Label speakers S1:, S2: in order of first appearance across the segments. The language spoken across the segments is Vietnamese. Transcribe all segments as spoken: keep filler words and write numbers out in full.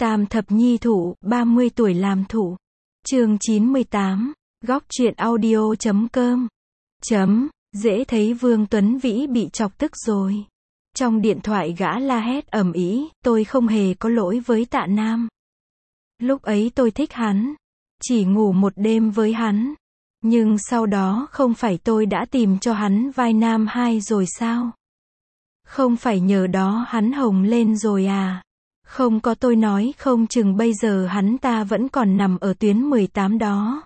S1: Tam thập nhi thủ, ba mươi tuổi làm thủ. Chương chín mươi tám, góc truyện audio chấm com. Chấm, dễ thấy Vương Tuấn Vĩ bị chọc tức rồi. Trong điện thoại gã la hét ầm ĩ, tôi không hề có lỗi với Tạ Nam. Lúc ấy tôi thích hắn, chỉ ngủ một đêm với hắn. Nhưng sau đó không phải tôi đã tìm cho hắn vai nam hai rồi sao? Không phải nhờ đó hắn hồng lên rồi à? Không có, tôi nói không chừng bây giờ hắn ta vẫn còn nằm ở tuyến mười tám đó.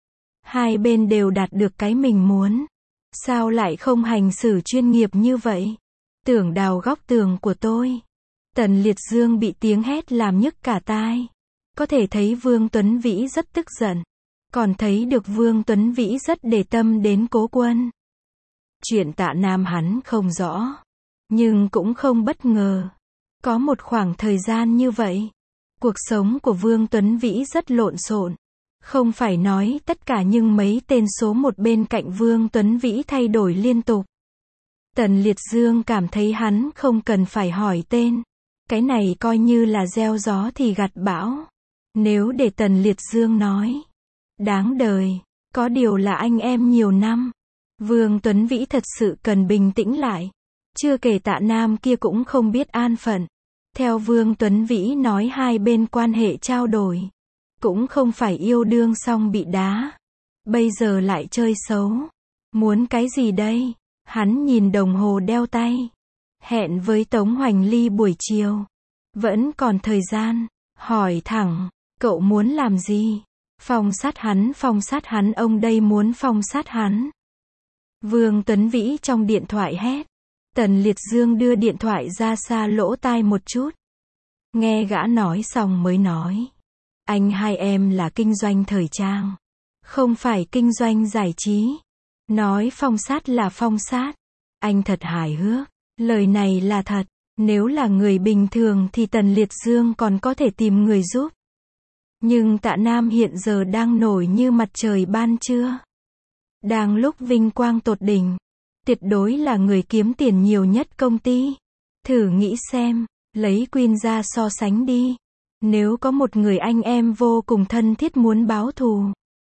S1: Hai bên đều đạt được cái mình muốn. Sao lại không hành xử chuyên nghiệp như vậy? Tưởng đào góc tường của tôi. Tần Liệt Dương bị tiếng hét làm nhức cả tai. Có thể thấy Vương Tuấn Vĩ rất tức giận. Còn thấy được Vương Tuấn Vĩ rất để tâm đến Cố Quân. Chuyện Tạ Nam hắn không rõ. Nhưng cũng không bất ngờ. Có một khoảng thời gian như vậy, cuộc sống của Vương Tuấn Vĩ rất lộn xộn. Không phải nói tất cả nhưng mấy tên số một bên cạnh Vương Tuấn Vĩ thay đổi liên tục. Tần Liệt Dương cảm thấy hắn không cần phải hỏi tên. Cái này coi như là gieo gió thì gặt bão. Nếu để Tần Liệt Dương nói, đáng đời. Có điều là anh em nhiều năm. Vương Tuấn Vĩ thật sự cần bình tĩnh lại. Chưa kể Tạ Nam kia cũng không biết an phận. Theo Vương Tuấn Vĩ nói hai bên quan hệ trao đổi. Cũng không phải yêu đương xong bị đá. Bây giờ lại chơi xấu. Muốn cái gì đây? Hắn nhìn đồng hồ đeo tay. Hẹn với Tống Hoành Ly buổi chiều. Vẫn còn thời gian. Hỏi thẳng, cậu muốn làm gì? Phong sát hắn, phong sát hắn, ông đây muốn phong sát hắn. Vương Tuấn Vĩ trong điện thoại hét. Tần Liệt Dương đưa điện thoại ra xa lỗ tai một chút. Nghe gã nói xong mới nói. Anh hai em là kinh doanh thời trang. Không phải kinh doanh giải trí. Nói phong sát là phong sát. Anh thật hài hước. Lời này là thật. Nếu là người bình thường thì Tần Liệt Dương còn có thể tìm người giúp. Nhưng Tạ Nam hiện giờ đang nổi như mặt trời ban trưa. Đang lúc vinh quang tột đỉnh. Tuyệt đối là người kiếm tiền nhiều nhất công ty. Thử nghĩ xem, lấy Queen ra so sánh đi. Nếu có một người anh em vô cùng thân thiết muốn báo thù.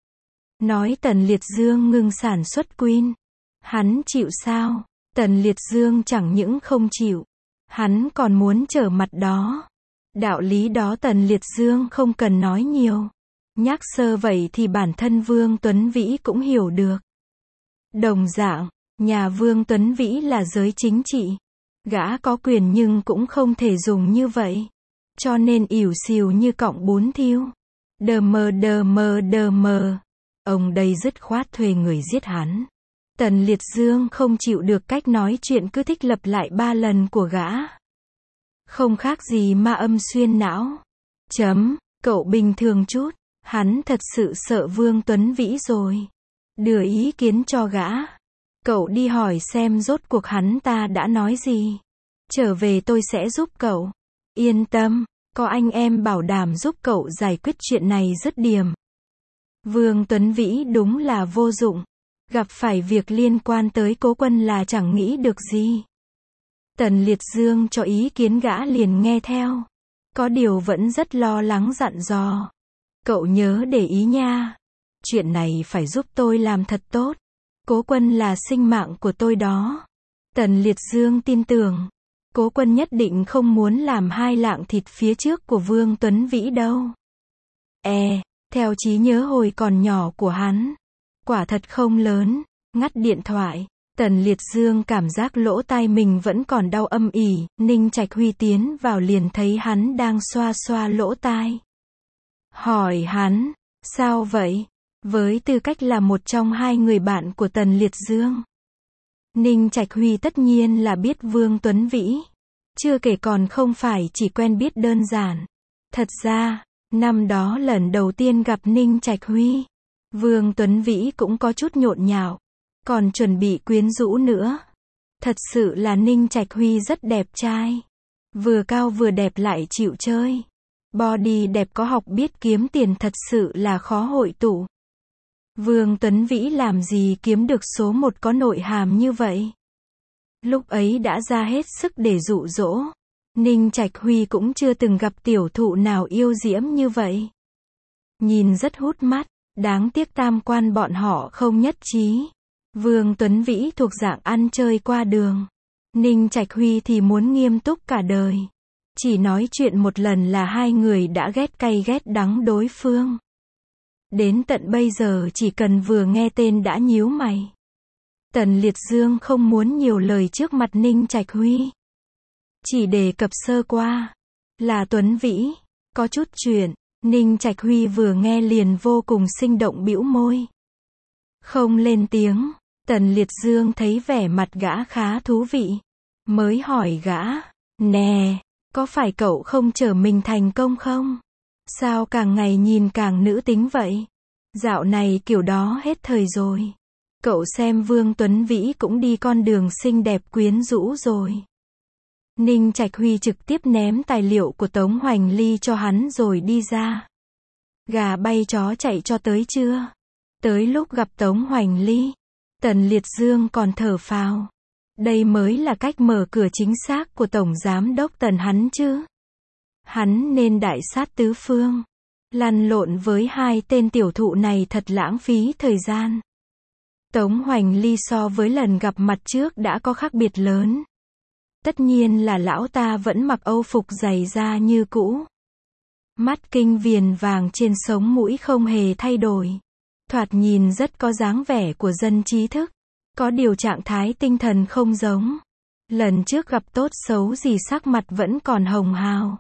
S1: Nói Tần Liệt Dương ngừng sản xuất Queen. Hắn chịu sao? Tần Liệt Dương chẳng những không chịu. Hắn còn muốn trở mặt đó. Đạo lý đó Tần Liệt Dương không cần nói nhiều. Nhắc sơ vậy thì bản thân Vương Tuấn Vĩ cũng hiểu được. Đồng dạng. Nhà Vương Tuấn Vĩ là giới chính trị. Gã có quyền nhưng cũng không thể dùng như vậy. Cho nên ỉu xìu như cọng bún thiêu. Đờ mờ đờ mờ đờ mờ. Ông đây dứt khoát thuê người giết hắn. Tần Liệt Dương không chịu được cách nói chuyện cứ thích lặp lại ba lần của gã. Không khác gì ma âm xuyên não. Chấm, cậu bình thường chút. Hắn thật sự sợ Vương Tuấn Vĩ rồi. Đưa ý kiến cho gã. Cậu đi hỏi xem rốt cuộc hắn ta đã nói gì. Trở về tôi sẽ giúp cậu. Yên tâm, có anh em bảo đảm giúp cậu giải quyết chuyện này dứt điểm. Vương Tuấn Vĩ đúng là vô dụng. Gặp phải việc liên quan tới Cố Quân là chẳng nghĩ được gì. Tần Liệt Dương cho ý kiến gã liền nghe theo. Có điều vẫn rất lo lắng dặn dò. Cậu nhớ để ý nha. Chuyện này phải giúp tôi làm thật tốt. Cố Quân là sinh mạng của tôi đó. Tần Liệt Dương tin tưởng. Cố Quân nhất định không muốn làm hai lạng thịt phía trước của Vương Tuấn Vĩ đâu. E, theo trí nhớ hồi còn nhỏ của hắn. Quả thật không lớn. Ngắt điện thoại. Tần Liệt Dương cảm giác lỗ tai mình vẫn còn đau âm ỉ. Ninh Trạch Huy tiến vào liền thấy hắn đang xoa xoa lỗ tai. Hỏi hắn, sao vậy? Với tư cách là một trong hai người bạn của Tần Liệt Dương. Ninh Trạch Huy tất nhiên là biết Vương Tuấn Vĩ. Chưa kể còn không phải chỉ quen biết đơn giản. Thật ra, năm đó lần đầu tiên gặp Ninh Trạch Huy, Vương Tuấn Vĩ cũng có chút nhộn nhạo. Còn chuẩn bị quyến rũ nữa. Thật sự là Ninh Trạch Huy rất đẹp trai. Vừa cao vừa đẹp lại chịu chơi. Body đẹp có học biết kiếm tiền thật sự là khó hội tụ. Vương Tuấn Vĩ làm gì kiếm được số một có nội hàm như vậy. Lúc ấy đã ra hết sức để dụ dỗ. Ninh Trạch Huy cũng chưa từng gặp tiểu thụ nào yêu diễm như vậy. Nhìn rất hút mắt, đáng tiếc tam quan bọn họ không nhất trí. Vương Tuấn Vĩ thuộc dạng ăn chơi qua đường. Ninh Trạch Huy thì muốn nghiêm túc cả đời. Chỉ nói chuyện một lần là hai người đã ghét cay ghét đắng đối phương. Đến tận bây giờ chỉ cần vừa nghe tên đã nhíu mày. Tần Liệt Dương không muốn nhiều lời trước mặt Ninh Trạch Huy. Chỉ đề cập sơ qua. Là Tuấn Vĩ. Có chút chuyện. Ninh Trạch Huy vừa nghe liền vô cùng sinh động bĩu môi. Không lên tiếng. Tần Liệt Dương thấy vẻ mặt gã khá thú vị. Mới hỏi gã. Nè, có phải cậu không trở mình thành công không? Sao càng ngày nhìn càng nữ tính vậy? Dạo này kiểu đó hết thời rồi. Cậu xem Vương Tuấn Vĩ cũng đi con đường xinh đẹp quyến rũ rồi. Ninh Trạch Huy trực tiếp ném tài liệu của Tống Hoành Ly cho hắn rồi đi ra. Gà bay chó chạy cho tới chưa? Tới lúc gặp Tống Hoành Ly, Tần Liệt Dương còn thở phào. Đây mới là cách mở cửa chính xác của Tổng Giám đốc Tần hắn chứ. Hắn nên đại sát tứ phương. Lăn lộn với hai tên tiểu thụ này thật lãng phí thời gian. Tống Hoành Ly so với lần gặp mặt trước đã có khác biệt lớn. Tất nhiên là lão ta vẫn mặc âu phục dày da như cũ. Mắt kinh viền vàng trên sống mũi không hề thay đổi. Thoạt nhìn rất có dáng vẻ của dân trí thức. Có điều trạng thái tinh thần không giống. Lần trước gặp tốt xấu gì sắc mặt vẫn còn hồng hào.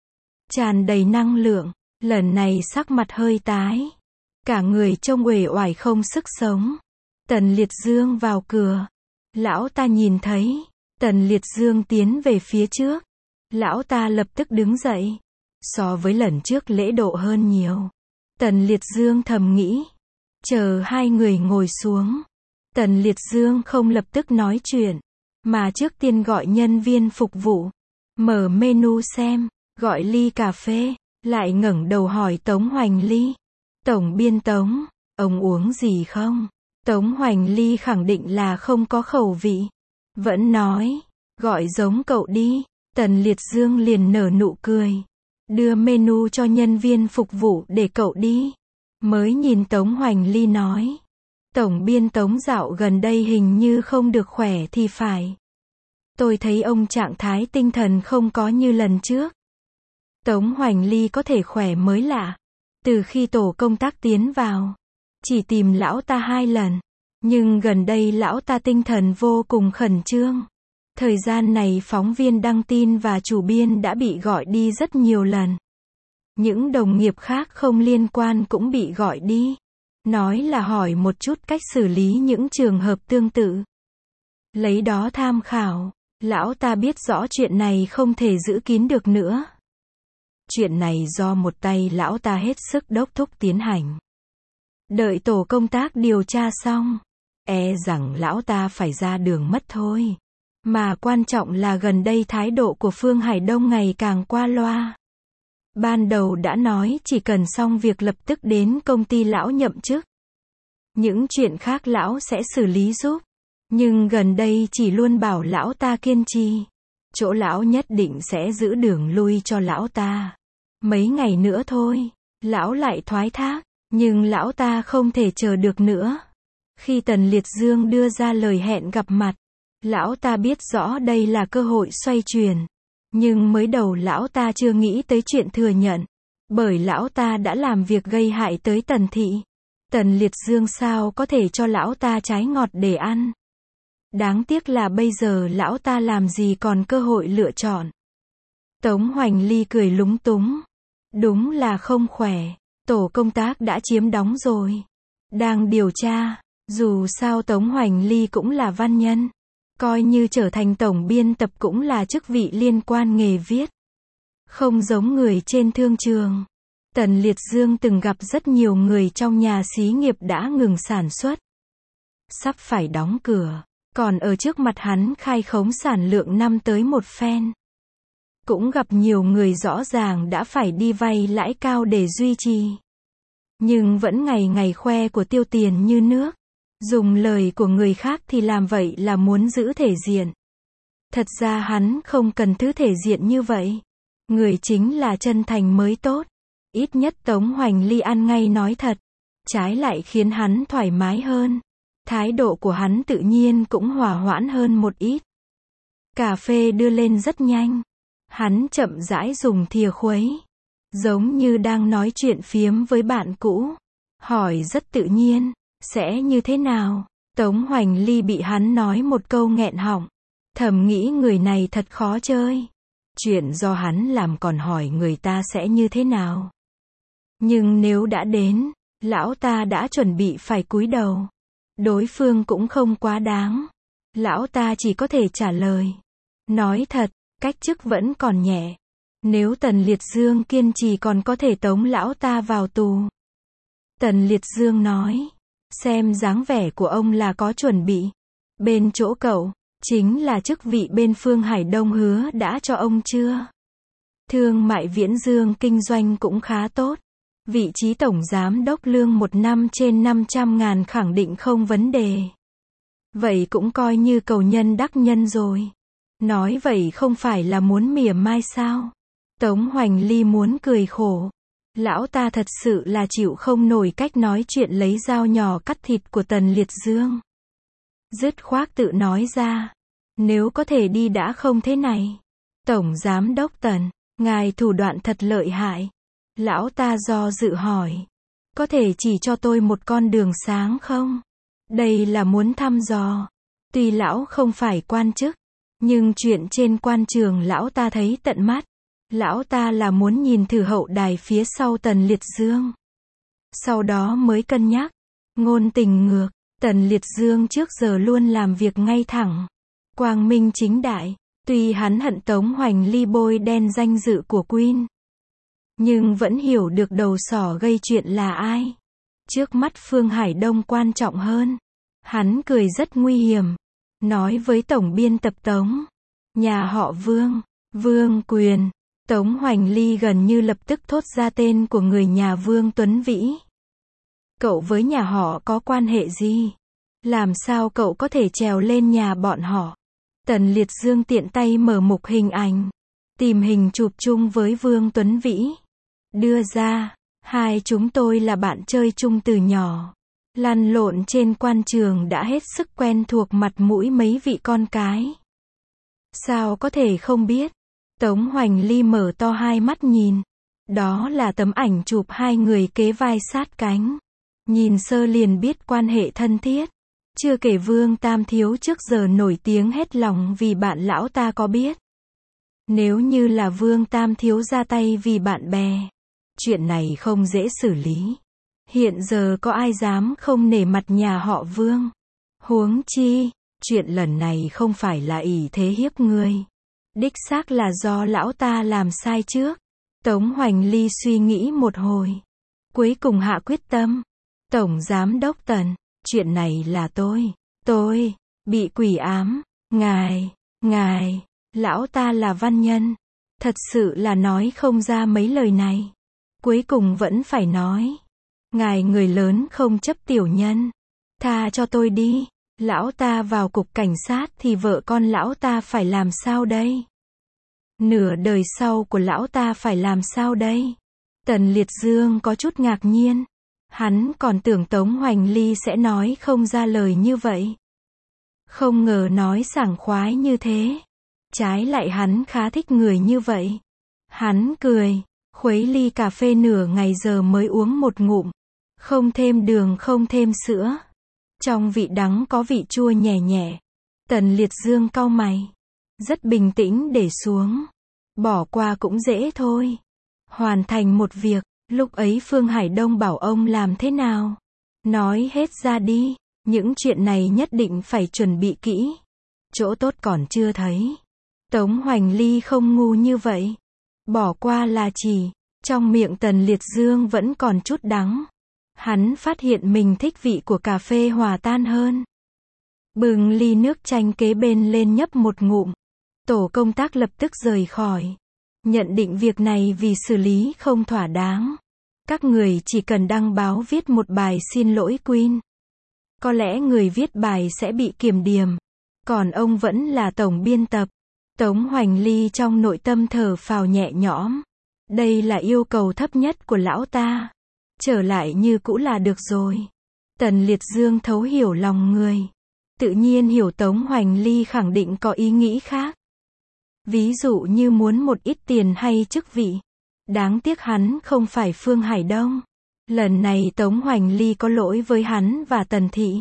S1: Tràn đầy năng lượng. Lần này sắc mặt hơi tái. Cả người trông uể oải không sức sống. Tần Liệt Dương vào cửa. Lão ta nhìn thấy. Tần Liệt Dương tiến về phía trước. Lão ta lập tức đứng dậy. So với lần trước lễ độ hơn nhiều. Tần Liệt Dương thầm nghĩ. Chờ hai người ngồi xuống. Tần Liệt Dương không lập tức nói chuyện. Mà trước tiên gọi nhân viên phục vụ. Mở menu xem. Gọi ly cà phê. Lại ngẩng đầu hỏi Tống Hoành Ly. Tổng biên Tống, ông uống gì không? Tống Hoành Ly khẳng định là không có khẩu vị. Vẫn nói. Gọi giống cậu đi. Tần Liệt Dương liền nở nụ cười. Đưa menu cho nhân viên phục vụ để cậu đi. Mới nhìn Tống Hoành Ly nói. Tổng biên Tống dạo gần đây hình như không được khỏe thì phải. Tôi thấy ông trạng thái tinh thần không có như lần trước. Tống Hoành Ly có thể khỏe mới lạ. Từ khi tổ công tác tiến vào, chỉ tìm lão ta hai lần. Nhưng gần đây lão ta tinh thần vô cùng khẩn trương. Thời gian này phóng viên đăng tin và chủ biên đã bị gọi đi rất nhiều lần. Những đồng nghiệp khác không liên quan cũng bị gọi đi. Nói là hỏi một chút cách xử lý những trường hợp tương tự. Lấy đó tham khảo. Lão ta biết rõ chuyện này không thể giữ kín được nữa. Chuyện này do một tay lão ta hết sức đốc thúc tiến hành. Đợi tổ công tác điều tra xong, e rằng lão ta phải ra đường mất thôi. Mà quan trọng là gần đây thái độ của Phương Hải Đông ngày càng qua loa. Ban đầu đã nói chỉ cần xong việc lập tức đến công ty lão nhậm chức. Những chuyện khác lão sẽ xử lý giúp. Nhưng gần đây chỉ luôn bảo lão ta kiên trì. Chỗ lão nhất định sẽ giữ đường lui cho lão ta. Mấy ngày nữa thôi, lão lại thoái thác. Nhưng lão ta không thể chờ được nữa. Khi Tần Liệt Dương đưa ra lời hẹn gặp mặt, lão ta biết rõ đây là cơ hội xoay chuyển. Nhưng mới đầu lão ta chưa nghĩ tới chuyện thừa nhận. Bởi lão ta đã làm việc gây hại tới Tần Thị. Tần Liệt Dương sao có thể cho lão ta trái ngọt để ăn. Đáng tiếc là bây giờ lão ta làm gì còn cơ hội lựa chọn. Tống Hoành Ly cười lúng túng. Đúng là không khỏe. Tổ công tác đã chiếm đóng rồi. Đang điều tra. Dù sao Tống Hoành Ly cũng là văn nhân. Coi như trở thành tổng biên tập cũng là chức vị liên quan nghề viết. Không giống người trên thương trường. Tần Liệt Dương từng gặp rất nhiều người trong nhà xí nghiệp đã ngừng sản xuất. Sắp phải đóng cửa. Còn ở trước mặt hắn khai khống sản lượng năm tới một phen. Cũng gặp nhiều người rõ ràng đã phải đi vay lãi cao để duy trì. Nhưng vẫn ngày ngày khoe của tiêu tiền như nước. Dùng lời của người khác thì làm vậy là muốn giữ thể diện. Thật ra hắn không cần thứ thể diện như vậy. Người chính là chân thành mới tốt. Ít nhất Tống Hoành Ly ăn ngay nói thật. Trái lại khiến hắn thoải mái hơn. Thái độ của hắn tự nhiên cũng hòa hoãn hơn một ít. Cà phê đưa lên rất nhanh. Hắn chậm rãi dùng thìa khuấy. Giống như đang nói chuyện phiếm với bạn cũ. Hỏi rất tự nhiên, sẽ như thế nào? Tống Hoành Ly bị hắn nói một câu nghẹn họng. Thầm nghĩ người này thật khó chơi. Chuyện do hắn làm còn hỏi người ta sẽ như thế nào? Nhưng nếu đã đến, lão ta đã chuẩn bị phải cúi đầu. Đối phương cũng không quá đáng. Lão ta chỉ có thể trả lời. Nói thật, cách chức vẫn còn nhẹ. Nếu Tần Liệt Dương kiên trì còn có thể tống lão ta vào tù. Tần Liệt Dương nói. Xem dáng vẻ của ông là có chuẩn bị. Bên chỗ cậu, chính là chức vị bên Phương Hải Đông hứa đã cho ông chưa? Thương mại Viễn Dương kinh doanh cũng khá tốt. Vị trí tổng giám đốc lương một năm trên năm trăm ngàn khẳng định không vấn đề. Vậy cũng coi như cầu nhân đắc nhân rồi. Nói vậy không phải là muốn mỉa mai sao? Tống Hoành Ly muốn cười khổ. Lão ta thật sự là chịu không nổi cách nói chuyện lấy dao nhỏ cắt thịt của Tần Liệt Dương. Dứt khoát tự nói ra. Nếu có thể đi đã không thế này. Tổng giám đốc Tần, ngài thủ đoạn thật lợi hại. Lão ta do dự hỏi. Có thể chỉ cho tôi một con đường sáng không? Đây là muốn thăm dò. Tuy lão không phải quan chức, nhưng chuyện trên quan trường lão ta thấy tận mắt. Lão ta là muốn nhìn thử hậu đài phía sau Tần Liệt Dương. Sau đó mới cân nhắc. Ngôn tình ngược, Tần Liệt Dương trước giờ luôn làm việc ngay thẳng. Quang minh chính đại. Tuy hắn hận Tống Hoành Ly bôi đen danh dự của Queen. Nhưng vẫn hiểu được đầu sỏ gây chuyện là ai. Trước mắt Phương Hải Đông quan trọng hơn. Hắn cười rất nguy hiểm. Nói với tổng biên tập Tống. Nhà họ Vương, Vương Quyền. Tống Hoành Ly gần như lập tức thốt ra tên của người nhà Vương Tuấn Vĩ. Cậu với nhà họ có quan hệ gì? Làm sao cậu có thể trèo lên nhà bọn họ? Tần Liệt Dương tiện tay mở mục hình ảnh. Tìm hình chụp chung với Vương Tuấn Vĩ. Đưa ra. Hai chúng tôi là bạn chơi chung từ nhỏ. Lăn lộn trên quan trường đã hết sức quen thuộc mặt mũi mấy vị con cái. Sao có thể không biết? Tống Hoành Ly mở to hai mắt nhìn. Đó là tấm ảnh chụp hai người kế vai sát cánh. Nhìn sơ liền biết quan hệ thân thiết. Chưa kể Vương Tam Thiếu trước giờ nổi tiếng hết lòng vì bạn lão ta có biết. Nếu như là Vương Tam Thiếu ra tay vì bạn bè, chuyện này không dễ xử lý. Hiện giờ có ai dám không nể mặt nhà họ Vương? Huống chi, chuyện lần này không phải là ỷ thế hiếp người. Đích xác là do lão ta làm sai trước. Tống Hoành Ly suy nghĩ một hồi. Cuối cùng hạ quyết tâm. Tổng giám đốc Tần, chuyện này là tôi, tôi, bị quỷ ám, ngài, ngài, lão ta là văn nhân. Thật sự là nói không ra mấy lời này. Cuối cùng vẫn phải nói. Ngài người lớn không chấp tiểu nhân. Tha cho tôi đi. Lão ta vào cục cảnh sát thì vợ con lão ta phải làm sao đây? Nửa đời sau của lão ta phải làm sao đây? Tần Liệt Dương có chút ngạc nhiên. Hắn còn tưởng Tống Hoành Ly sẽ nói không ra lời như vậy. Không ngờ nói sảng khoái như thế. Trái lại hắn khá thích người như vậy. Hắn cười, khuấy ly cà phê nửa ngày giờ mới uống một ngụm. Không thêm đường không thêm sữa. Trong vị đắng có vị chua nhẹ nhẹ. Tần Liệt Dương cau mày. Rất bình tĩnh để xuống. Bỏ qua cũng dễ thôi. Hoàn thành một việc. Lúc ấy Phương Hải Đông bảo ông làm thế nào? Nói hết ra đi. Những chuyện này nhất định phải chuẩn bị kỹ. Chỗ tốt còn chưa thấy. Tống Hoành Ly không ngu như vậy. Bỏ qua là chỉ. Trong miệng Tần Liệt Dương vẫn còn chút đắng. Hắn phát hiện mình thích vị của cà phê hòa tan hơn. Bừng ly nước chanh kế bên lên nhấp một ngụm. Tổ công tác lập tức rời khỏi. Nhận định việc này vì xử lý không thỏa đáng. Các người chỉ cần đăng báo viết một bài xin lỗi Queen. Có lẽ người viết bài sẽ bị kiểm điểm. Còn ông vẫn là tổng biên tập. Tống Hoành Ly trong nội tâm thở phào nhẹ nhõm. Đây là yêu cầu thấp nhất của lão ta. Trở lại như cũ là được rồi. Tần Liệt Dương thấu hiểu lòng người. Tự nhiên hiểu Tống Hoành Ly khẳng định có ý nghĩ khác. Ví dụ như muốn một ít tiền hay chức vị. Đáng tiếc hắn không phải Phương Hải Đông. Lần này Tống Hoành Ly có lỗi với hắn và Tần Thị.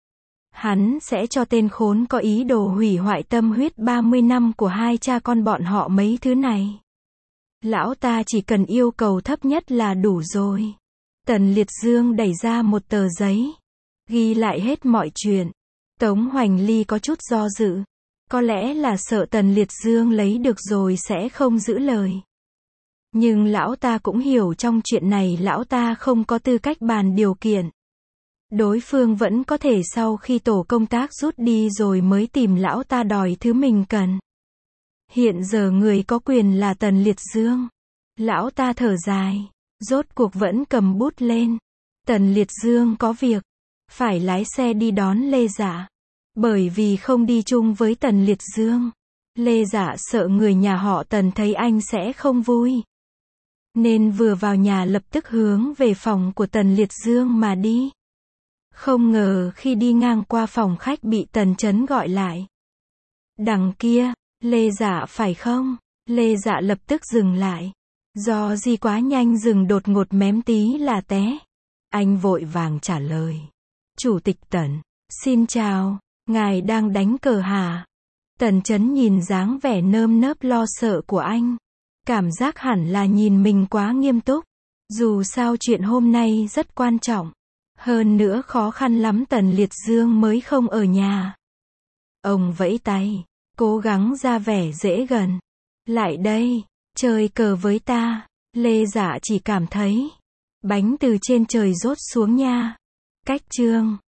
S1: Hắn sẽ cho tên khốn có ý đồ hủy hoại tâm huyết ba mươi năm của hai cha con bọn họ mấy thứ này. Lão ta chỉ cần yêu cầu thấp nhất là đủ rồi. Tần Liệt Dương đẩy ra một tờ giấy. Ghi lại hết mọi chuyện. Tống Hoành Ly có chút do dự. Có lẽ là sợ Tần Liệt Dương lấy được rồi sẽ không giữ lời. Nhưng lão ta cũng hiểu trong chuyện này lão ta không có tư cách bàn điều kiện. Đối phương vẫn có thể sau khi tổ công tác rút đi rồi mới tìm lão ta đòi thứ mình cần. Hiện giờ người có quyền là Tần Liệt Dương. Lão ta thở dài. Rốt cuộc vẫn cầm bút lên. Tần Liệt Dương có việc. Phải lái xe đi đón Lê Dạ. Bởi vì không đi chung với Tần Liệt Dương. Lê Dạ sợ người nhà họ Tần thấy anh sẽ không vui. Nên vừa vào nhà lập tức hướng về phòng của Tần Liệt Dương mà đi. Không ngờ khi đi ngang qua phòng khách bị Tần Chấn gọi lại. Đằng kia, Lê Dạ phải không? Lê Dạ lập tức dừng lại. Do gì quá nhanh dừng đột ngột mém tí là té. Anh vội vàng trả lời. Chủ tịch Tần, xin chào, ngài đang đánh cờ hả? Tần Chấn nhìn dáng vẻ nơm nớp lo sợ của anh. Cảm giác hẳn là nhìn mình quá nghiêm túc. Dù sao chuyện hôm nay rất quan trọng. Hơn nữa khó khăn lắm Tần Liệt Dương mới không ở nhà. Ông vẫy tay, cố gắng ra vẻ dễ gần. Lại đây, chơi cờ với ta. Lê Dạ chỉ cảm thấy bánh từ trên trời rốt xuống nha. Cách chương